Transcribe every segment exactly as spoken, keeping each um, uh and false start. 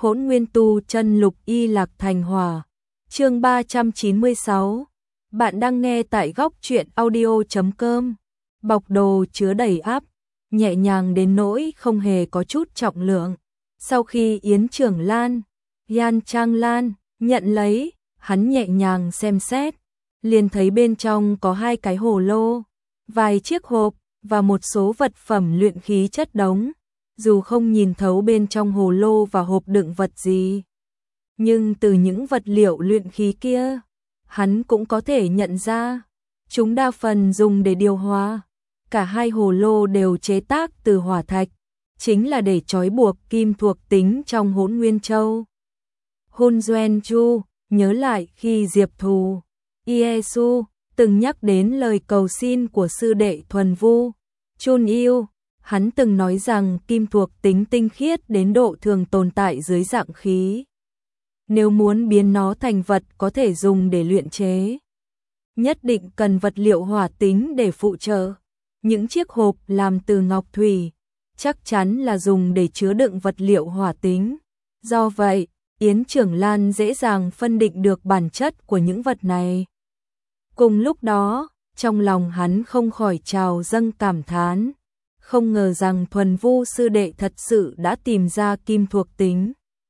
Hỗn Nguyên Tu Chân Lục Y Lạc Thành Hỏa. Chương ba trăm chín mươi sáu. Bạn đang nghe tại góc truyện audio chấm com. Bọc đồ chứa đầy áp, nhẹ nhàng đến nỗi không hề có chút trọng lượng. Sau khi Yến Trưởng Lan, Yan Trang Lan nhận lấy, hắn nhẹ nhàng xem xét, liền thấy bên trong có hai cái hồ lô, vài chiếc hộp và một số vật phẩm luyện khí chất đống. Dù không nhìn thấu bên trong hồ lô và hộp đựng vật gì, nhưng từ những vật liệu luyện khí kia, hắn cũng có thể nhận ra, chúng đa phần dùng để điều hòa. Cả hai hồ lô đều chế tác từ hỏa thạch, chính là để trói buộc kim thuộc tính trong Hỗn Nguyên Châu. Hun Doen Chu nhớ lại khi Diệp Thù, Iesu từng nhắc đến lời cầu xin của sư đệ thuần vu, Chun Yêu. Hắn từng nói rằng kim thuộc tính tinh khiết đến độ thường tồn tại dưới dạng khí. Nếu muốn biến nó thành vật có thể dùng để luyện chế, nhất định cần vật liệu hỏa tính để phụ trợ. Những chiếc hộp làm từ ngọc thủy, chắc chắn là dùng để chứa đựng vật liệu hỏa tính. Do vậy, Yến Trưởng Lan dễ dàng phân định được bản chất của những vật này. Cùng lúc đó, trong lòng hắn không khỏi trào dâng cảm thán. Không ngờ rằng thuần vu sư đệ thật sự đã tìm ra kim thuộc tính.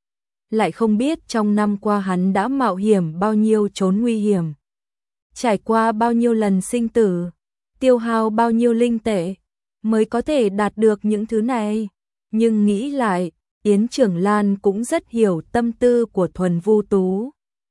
Lại không biết trong năm qua hắn đã mạo hiểm bao nhiêu chốn nguy hiểm. Trải qua bao nhiêu lần sinh tử, tiêu hao bao nhiêu linh tệ, mới có thể đạt được những thứ này. Nhưng nghĩ lại, Yến Trưởng Lan cũng rất hiểu tâm tư của thuần vu tú.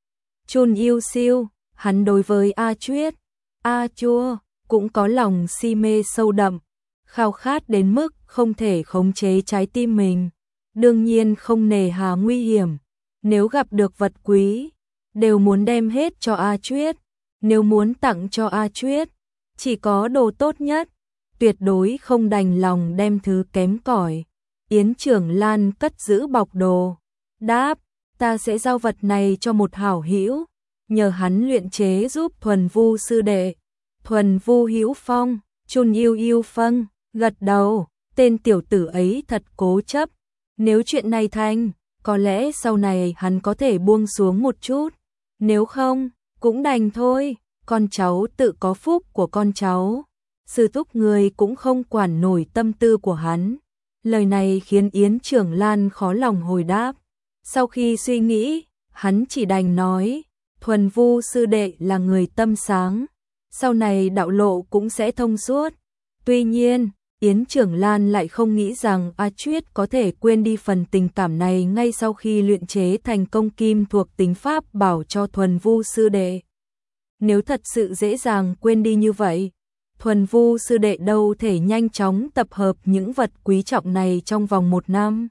Chun Yêu Siêu, hắn đối với A Chuyết, A Chua, cũng có lòng si mê sâu đậm. Khao khát đến mức không thể khống chế trái tim mình, đương nhiên không nề hà nguy hiểm. Nếu gặp được vật quý, đều muốn đem hết cho A Chuyết. Nếu muốn tặng cho A Chuyết, chỉ có đồ tốt nhất, tuyệt đối không đành lòng đem thứ kém cỏi. Yến Trưởng Lan cất giữ bọc đồ, đáp, ta sẽ giao vật này cho một hảo hữu, nhờ hắn luyện chế giúp thuần vu sư đệ. Thuần vu hữu phong, Chun Yêu Yêu Phân gật đầu, tên tiểu tử ấy thật cố chấp. Nếu chuyện này thành, có lẽ sau này hắn có thể buông xuống một chút. Nếu không, cũng đành thôi, con cháu tự có phúc của con cháu. Sư thúc người cũng không quản nổi tâm tư của hắn. Lời này khiến Yến Trưởng Lan khó lòng hồi đáp. Sau khi suy nghĩ, hắn chỉ đành nói, thuần vu sư đệ là người tâm sáng, sau này đạo lộ cũng sẽ thông suốt. Tuy nhiên, Yến Trưởng Lan lại không nghĩ rằng A Chuyết có thể quên đi phần tình cảm này ngay sau khi luyện chế thành công kim thuộc tính pháp bảo cho thuần vu sư đệ. Nếu thật sự dễ dàng quên đi như vậy, thuần vu sư đệ đâu thể nhanh chóng tập hợp những vật quý trọng này trong vòng một năm.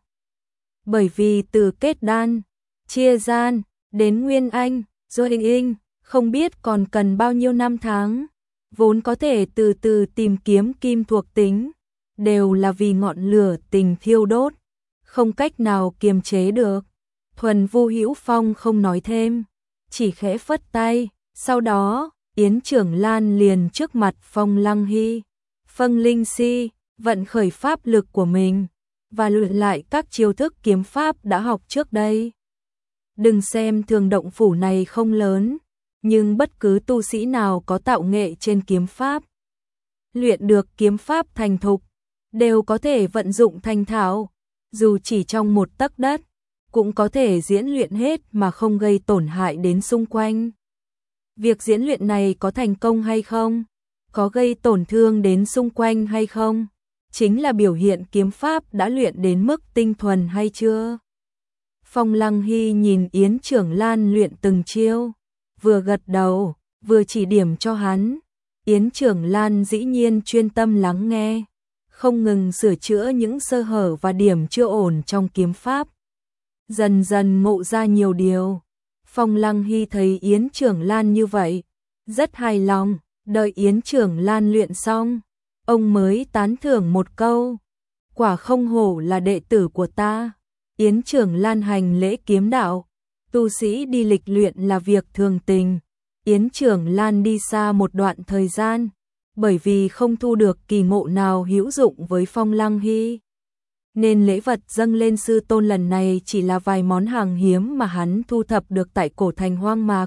Bởi vì từ kết đan, chia gian, đến Nguyên Anh, rồi hình in, không biết còn cần bao nhiêu năm tháng, vốn có thể từ từ tìm kiếm kim thuộc tính. Đều là vì ngọn lửa tình thiêu đốt, không cách nào kiềm chế được. Thuần vu hữu phong không nói thêm, chỉ khẽ phất tay. Sau đó, Yến Trưởng Lan liền trước mặt Phong Lăng Hy, Phân Linh Si, vận khởi pháp lực của mình, và luyện lại các chiêu thức kiếm pháp đã học trước đây. Đừng xem thường động phủ này không lớn, nhưng bất cứ tu sĩ nào có tạo nghệ trên kiếm pháp, luyện được kiếm pháp thành thục, đều có thể vận dụng thành thạo, dù chỉ trong một tấc đất, cũng có thể diễn luyện hết mà không gây tổn hại đến xung quanh. Việc diễn luyện này có thành công hay không, có gây tổn thương đến xung quanh hay không, chính là biểu hiện kiếm pháp đã luyện đến mức tinh thuần hay chưa. Phong Lăng Hy nhìn Yến Trưởng Lan luyện từng chiêu, vừa gật đầu, vừa chỉ điểm cho hắn. Yến Trưởng Lan dĩ nhiên chuyên tâm lắng nghe, không ngừng sửa chữa những sơ hở và điểm chưa ổn trong kiếm pháp. Dần dần ngộ ra nhiều điều. Phong Lăng Hy thấy Yến Trưởng Lan như vậy, rất hài lòng. Đợi Yến Trưởng Lan luyện xong, ông mới tán thưởng một câu, quả không hổ là đệ tử của ta. Yến Trưởng Lan hành lễ kiếm đạo, tu sĩ đi lịch luyện là việc thường tình. Yến Trưởng Lan đi xa một đoạn thời gian, bởi vì không thu được kỳ ngộ nào hữu dụng với Phong Lăng Hy. nên lễ vật dâng lên sư tôn lần này chỉ là vài món hàng hiếm mà hắn thu thập được tại cổ thành hoang mạc.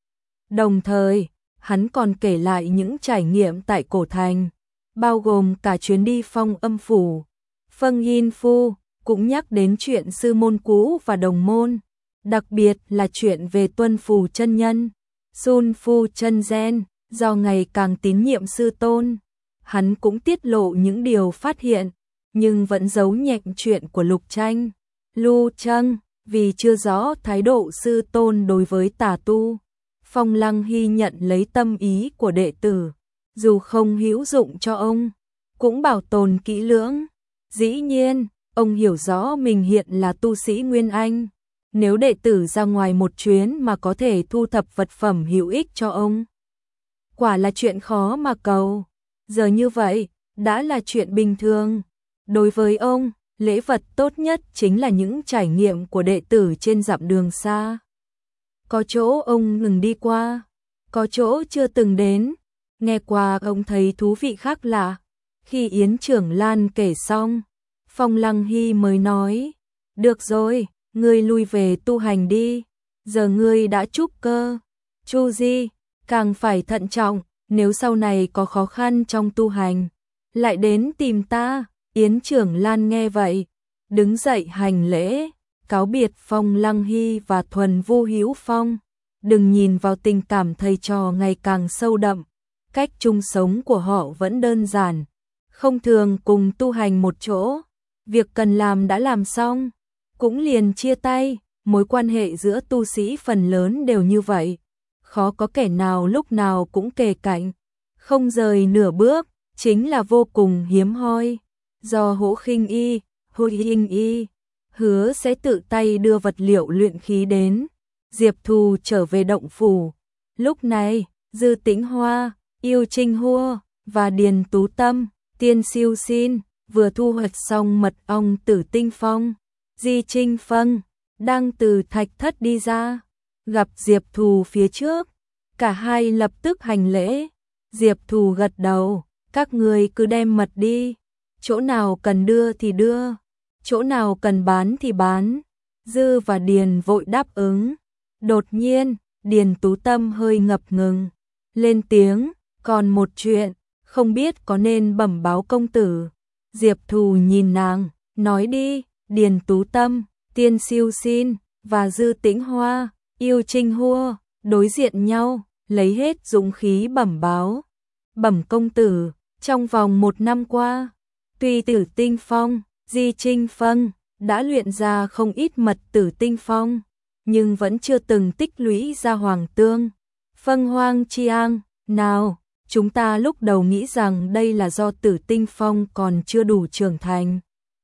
Đồng thời, hắn còn kể lại những trải nghiệm tại cổ thành, bao gồm cả chuyến đi Phong Âm phủ. Phân Yin Phu cũng nhắc đến chuyện sư môn cũ và đồng môn, đặc biệt là chuyện về Tuân Phù chân nhân, Sun Phu chân gen, do ngày càng tín nhiệm sư tôn. Hắn cũng tiết lộ những điều phát hiện, nhưng vẫn giấu nhẹm chuyện của Lục Tranh, Lu Trâng, vì chưa rõ thái độ sư tôn đối với tà tu. Phong Lăng Hy nhận lấy tâm ý của đệ tử, dù không hữu dụng cho ông, cũng bảo tồn kỹ lưỡng. Dĩ nhiên, ông hiểu rõ mình hiện là tu sĩ Nguyên Anh, nếu đệ tử ra ngoài một chuyến mà có thể thu thập vật phẩm hữu ích cho ông, quả là chuyện khó mà cầu. Giờ như vậy, đã là chuyện bình thường. Đối với ông, lễ vật tốt nhất chính là những trải nghiệm của đệ tử trên dặm đường xa. Có chỗ ông ngừng đi qua, có chỗ chưa từng đến, nghe qua ông thấy thú vị khác lạ. Khi Yến Trưởng Lan kể xong, Phong Lăng Hy mới nói, được rồi, ngươi lui về tu hành đi, giờ ngươi đã trúc cơ. Chu Di, càng phải thận trọng, nếu sau này có khó khăn trong tu hành, lại đến tìm ta. Yến Trưởng Lan nghe vậy, đứng dậy hành lễ, cáo biệt Phong Lăng Hy và Thuần Vu Hữu Phong. Đừng nhìn vào tình cảm thầy trò ngày càng sâu đậm, cách chung sống của họ vẫn đơn giản, không thường cùng tu hành một chỗ, việc cần làm đã làm xong, cũng liền chia tay. Mối quan hệ giữa tu sĩ phần lớn đều như vậy, khó có kẻ nào lúc nào cũng kề cạnh, không rời nửa bước, chính là vô cùng hiếm hoi. Do Hỗ Khinh Y, Hô Hinh Y hứa sẽ tự tay đưa vật liệu luyện khí đến, Diệp Thù trở về động phủ. Lúc này, Dư Tĩnh Hoa, Yêu Trinh Hua và Điền Tú Tâm, Tiên Siêu Xin vừa thu hoạch xong mật ong Tử Tinh Phong. Di Trinh Phân đang từ thạch thất đi ra, gặp Diệp Thù phía trước, cả hai lập tức hành lễ. Diệp Thù gật đầu, các người cứ đem mật đi, chỗ nào cần đưa thì đưa, chỗ nào cần bán thì bán. Dư và Điền vội đáp ứng. Đột nhiên, Điền Tú Tâm hơi ngập ngừng, lên tiếng, còn một chuyện, không biết có nên bẩm báo công tử. Diệp Thù nhìn nàng, nói đi. Điền Tú Tâm, Tiên Siêu Xin và Dư Tĩnh Hoa, Yêu Trinh Hua đối diện nhau, lấy hết dũng khí bẩm báo. Bẩm công tử, trong vòng một năm qua, tuy Tử Tinh Phong, Di Trinh Phân đã luyện ra không ít mật Tử Tinh Phong, nhưng vẫn chưa từng tích lũy ra Hoàng Tương, Phân Hoang Chi Ang. Nào, chúng ta lúc đầu nghĩ rằng đây là do Tử Tinh Phong còn chưa đủ trưởng thành,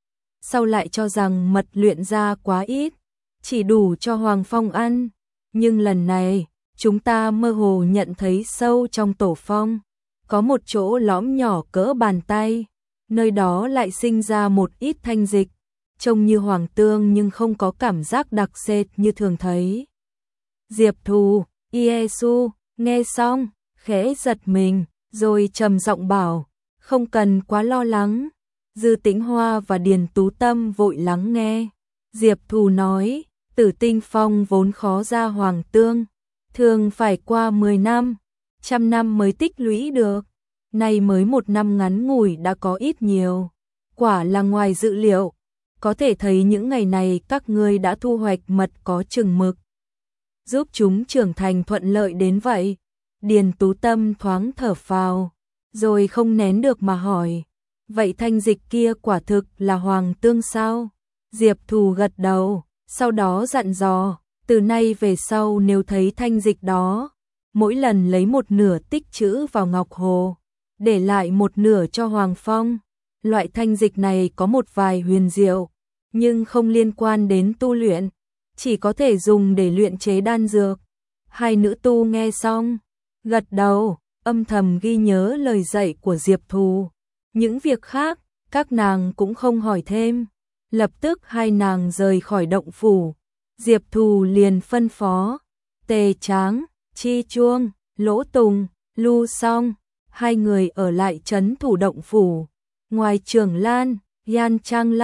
sau lại cho rằng mật luyện ra quá ít, chỉ đủ cho Hoàng Phong ăn. Nhưng lần này, chúng ta mơ hồ nhận thấy sâu trong tổ phong, có một chỗ lõm nhỏ cỡ bàn tay, nơi đó lại sinh ra một ít thanh dịch, trông như hoàng tương nhưng không có cảm giác đặc sệt như thường thấy. Diệp Thù, Iesu, nghe xong, khẽ giật mình, rồi trầm giọng bảo, không cần quá lo lắng. Dư Tĩnh Hoa và Điền Tú Tâm vội lắng nghe. Diệp Thù nói, Tử Tinh Phong vốn khó ra hoàng tương, thường phải qua mười năm, trăm năm mới tích lũy được. Nay mới một năm ngắn ngủi đã có ít nhiều, quả là ngoài dự liệu. Có thể thấy những ngày này các ngươi đã thu hoạch mật có chừng mực, giúp chúng trưởng thành thuận lợi đến vậy. Điền Tú Tâm thoáng thở phào, rồi không nén được mà hỏi, vậy thanh dịch kia quả thực là hoàng tương sao? Diệp Thù gật đầu, sau đó dặn dò, từ nay về sau nếu thấy thanh dịch đó, mỗi lần lấy một nửa tích trữ vào ngọc hồ, để lại một nửa cho Hoàng Phong. Loại thanh dịch này có một vài huyền diệu, nhưng không liên quan đến tu luyện, chỉ có thể dùng để luyện chế đan dược. Hai nữ tu nghe xong, gật đầu, âm thầm ghi nhớ lời dạy của Diệp Thù. Những việc khác, các nàng cũng không hỏi thêm. Lập tức hai nàng rời khỏi động phủ. Diệp Thù liền phân phó, Tề Tráng, Chi Chuông, Lỗ Tùng, Lu Song, hai người ở lại trấn thủ động phủ. Ngoài Trường Lan, Yan Trang Lan,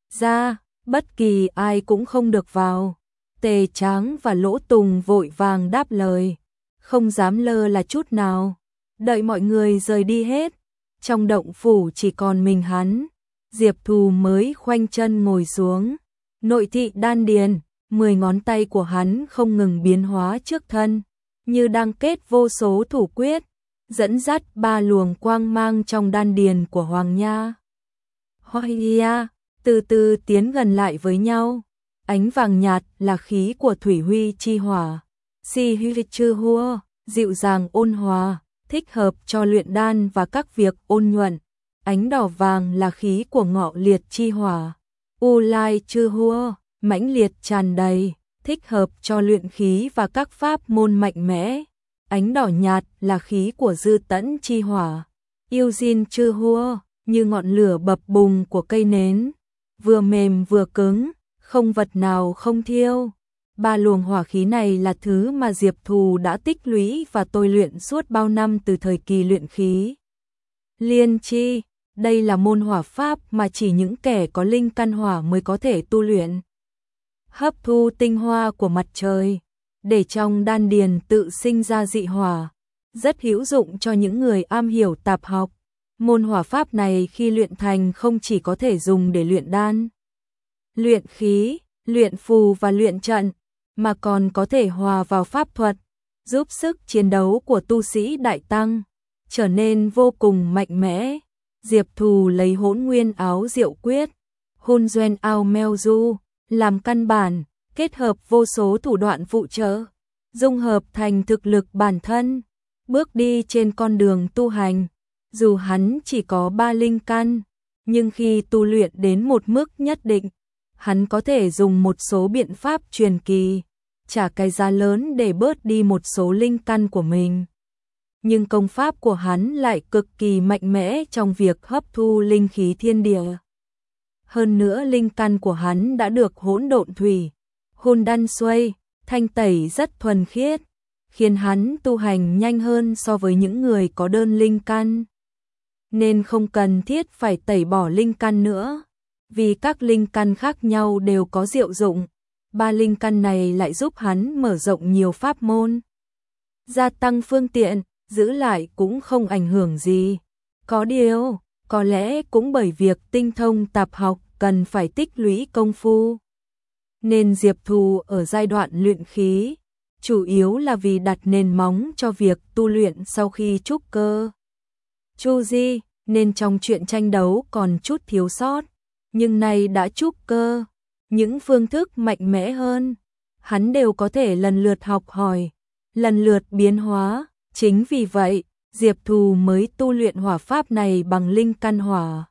ra, bất kỳ ai cũng không được vào. Tề Tráng và Lỗ Tùng vội vàng đáp lời, không dám lơ là chút nào. Đợi mọi người rời đi hết, trong động phủ chỉ còn mình hắn. Diệp Thù mới khoanh chân ngồi xuống, nội thị đan điền, mười ngón tay của hắn không ngừng biến hóa trước thân, như đang kết vô số thủ quyết, dẫn dắt ba luồng quang mang trong đan điền của Hoàng Nha Hoya, từ từ tiến gần lại với nhau. Ánh vàng nhạt là khí của Thủy Huy chi hỏa, Si Huy chư hua, dịu dàng ôn hòa, thích hợp cho luyện đan và các việc ôn nhuận. Ánh đỏ vàng là khí của Ngọ Liệt chi hỏa, U Lai chư hua, mãnh liệt tràn đầy, thích hợp cho luyện khí và các pháp môn mạnh mẽ. Ánh đỏ nhạt là khí của Dư Tẫn chi hỏa, Yêu Jin chư hua, như ngọn lửa bập bùng của cây nến, vừa mềm vừa cứng, không vật nào không thiêu. Ba luồng hỏa khí này là thứ mà Diệp Thù đã tích lũy và tôi luyện suốt bao năm từ thời kỳ luyện khí liên chi. Đây là môn hỏa pháp mà chỉ những kẻ có linh căn hỏa mới có thể tu luyện. Hấp thu tinh hoa của mặt trời, để trong đan điền tự sinh ra dị hỏa, rất hữu dụng cho những người am hiểu tạp học. Môn hỏa pháp này khi luyện thành không chỉ có thể dùng để luyện đan, luyện khí, luyện phù và luyện trận, mà còn có thể hòa vào pháp thuật, giúp sức chiến đấu của tu sĩ đại tăng trở nên vô cùng mạnh mẽ. Diệp Thù lấy Hỗn Nguyên Áo Diệu Quyết, Hôn Duyên Ao Meo Du làm căn bản, kết hợp vô số thủ đoạn phụ trợ, dung hợp thành thực lực bản thân, bước đi trên con đường tu hành. Dù hắn chỉ có ba linh căn, nhưng khi tu luyện đến một mức nhất định, hắn có thể dùng một số biện pháp truyền kỳ, trả cái giá lớn để bớt đi một số linh căn của mình. Nhưng công pháp của hắn lại cực kỳ mạnh mẽ trong việc hấp thu linh khí thiên địa. Hơn nữa linh căn của hắn đã được hỗn độn thủy, hôn đan xuôi, thanh tẩy rất thuần khiết, khiến hắn tu hành nhanh hơn so với những người có đơn linh căn. Nên không cần thiết phải tẩy bỏ linh căn nữa, vì các linh căn khác nhau đều có diệu dụng. Ba linh căn này lại giúp hắn mở rộng nhiều pháp môn, gia tăng phương tiện, giữ lại cũng không ảnh hưởng gì. Có điều, có lẽ cũng bởi việc tinh thông tạp học cần phải tích lũy công phu, nên Diệp Thù ở giai đoạn luyện khí, chủ yếu là vì đặt nền móng cho việc tu luyện sau khi trúc cơ Chu Di, nên trong chuyện tranh đấu còn chút thiếu sót, nhưng nay đã trúc cơ, những phương thức mạnh mẽ hơn, hắn đều có thể lần lượt học hỏi, lần lượt biến hóa. Chính vì vậy, Diệp Thù mới tu luyện hỏa pháp này bằng linh căn hỏa.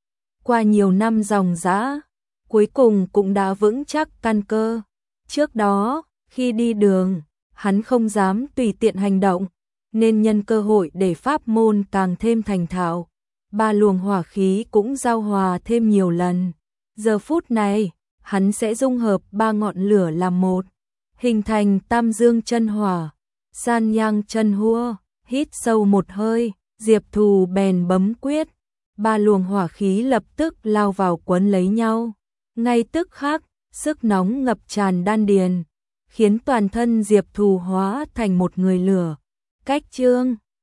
Qua nhiều năm ròng rã, cuối cùng cũng đã vững chắc căn cơ. Trước đó, khi đi đường, hắn không dám tùy tiện hành động, nên nhân cơ hội để pháp môn càng thêm thành thạo. Ba luồng hỏa khí cũng giao hòa thêm nhiều lần. Giờ phút này, hắn sẽ dung hợp ba ngọn lửa làm một, hình thành tam dương chân hỏa, san nhang chân hua. Hít sâu một hơi, Diệp Thù bèn bấm quyết, ba luồng hỏa khí lập tức lao vào quấn lấy nhau. Ngay tức khắc, sức nóng ngập tràn đan điền, khiến toàn thân Diệp Thù hóa thành một người lửa. Cách chương